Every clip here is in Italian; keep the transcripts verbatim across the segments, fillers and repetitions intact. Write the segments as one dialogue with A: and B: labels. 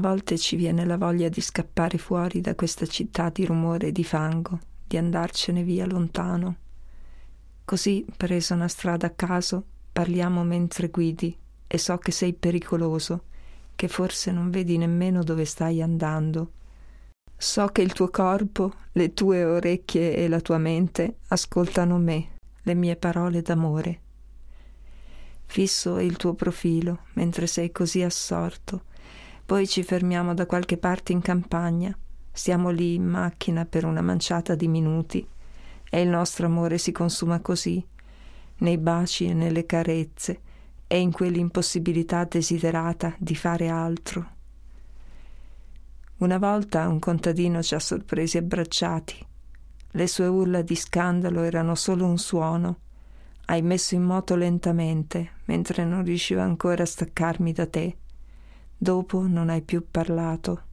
A: volte ci viene la voglia di scappare fuori da questa città di rumore e di fango, di andarcene via lontano. Così, presa una strada a caso, parliamo mentre guidi e so che sei pericoloso, che forse non vedi nemmeno dove stai andando. So che il tuo corpo, le tue orecchie e la tua mente ascoltano me, le mie parole d'amore. Fisso il tuo profilo mentre sei così assorto. Poi ci fermiamo da qualche parte in campagna, stiamo lì in macchina per una manciata di minuti e il nostro amore si consuma così, nei baci e nelle carezze e in quell'impossibilità desiderata di fare altro. Una volta un contadino ci ha sorpresi abbracciati. Le sue urla di scandalo erano solo un suono. Hai messo in moto lentamente, mentre non riuscivo ancora a staccarmi da te. Dopo non hai più parlato.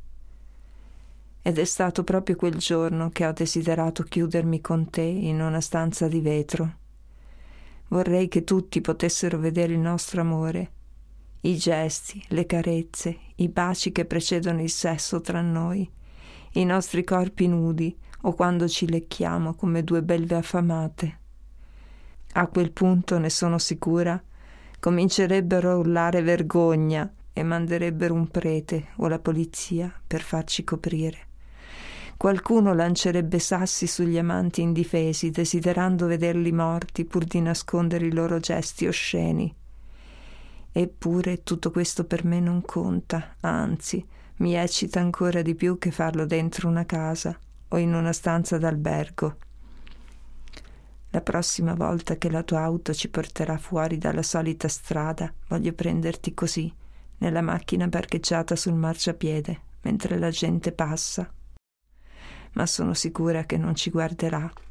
A: Ed è stato proprio quel giorno che ho desiderato chiudermi con te in una stanza di vetro. Vorrei che tutti potessero vedere il nostro amore, i gesti, le carezze, i baci che precedono il sesso tra noi, i nostri corpi nudi o quando ci lecchiamo come due belve affamate. A quel punto, ne sono sicura, comincerebbero a urlare vergogna e manderebbero un prete o la polizia per farci coprire. Qualcuno lancerebbe sassi sugli amanti indifesi, desiderando vederli morti pur di nascondere i loro gesti osceni. Eppure tutto questo per me non conta, anzi, mi eccita ancora di più che farlo dentro una casa o in una stanza d'albergo. La prossima volta che la tua auto ci porterà fuori dalla solita strada, voglio prenderti così, nella macchina parcheggiata sul marciapiede, mentre la gente passa. Ma sono sicura che non ci guarderà.